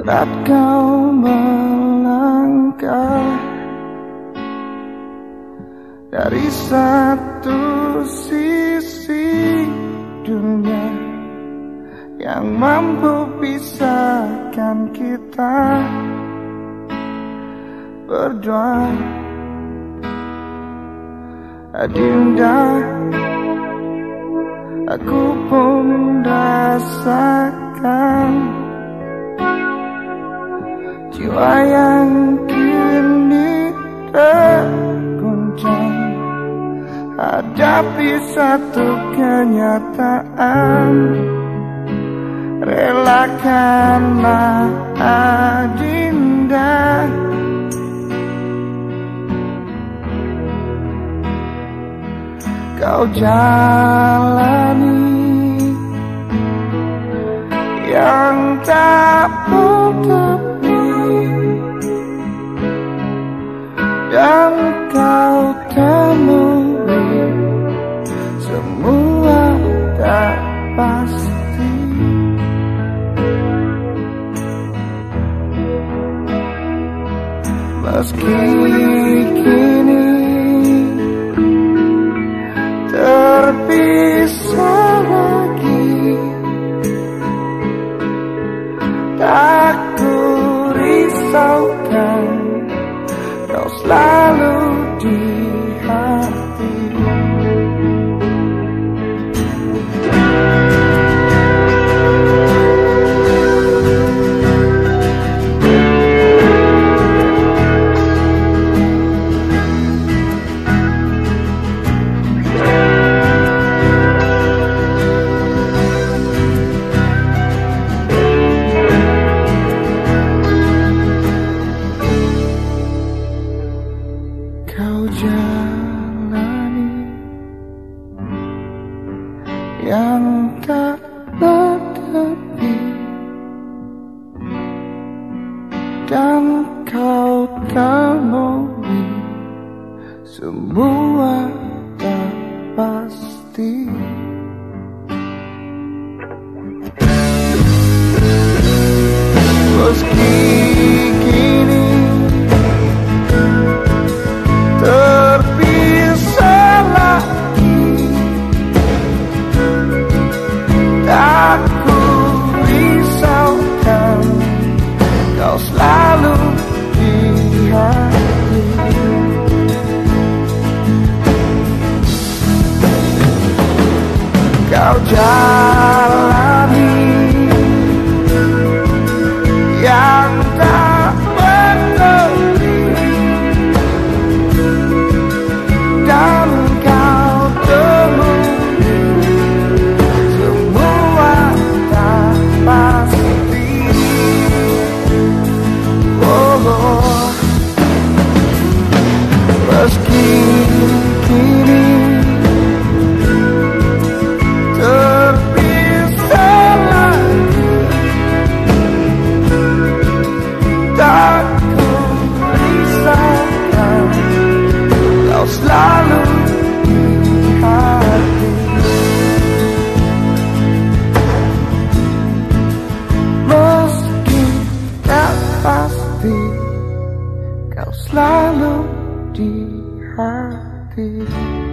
Berat kau melangkah dari satu sisi dunia yang mampu pisahkan kita berdua. Adinda, aku pun rasakan jiwa yang kini terguncang hadapi satu kenyataan. Relakanlah Adinda, kau jalani yang tak bertepi, dan kau temui semua tak pasti. Meski kini terpisah lagi, tak ku risaukan, kau selalu di hati. Kau jalani yang tak bertepi, dan kau temui semua tak pasti. Meski kini terpisah lagi, tak ku risaukan, kau selalu di hati. Kau jalani yang tak bertepi, dan kau temui semua tak pasti. Oh, meski kini terpisah lagi, tak ku risaukan, kau selalu di hati. Meski tak pasti, kau selalu di hati.